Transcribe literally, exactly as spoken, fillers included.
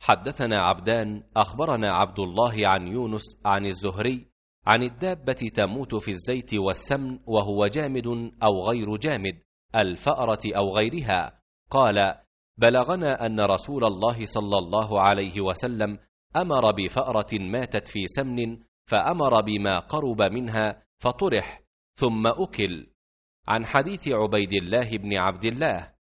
حدثنا عبدان أخبرنا عبد الله عن يونس عن الزهري عن الدابة تموت في الزيت والسمن وهو جامد أو غير جامد، الفأرة أو غيرها، قال: بلغنا أن رسول الله صلى الله عليه وسلم أمر بفأرة ماتت في سمن، فأمر بما قرب منها فطرح ثم أكل. عن حديث عبيد الله بن عبد الله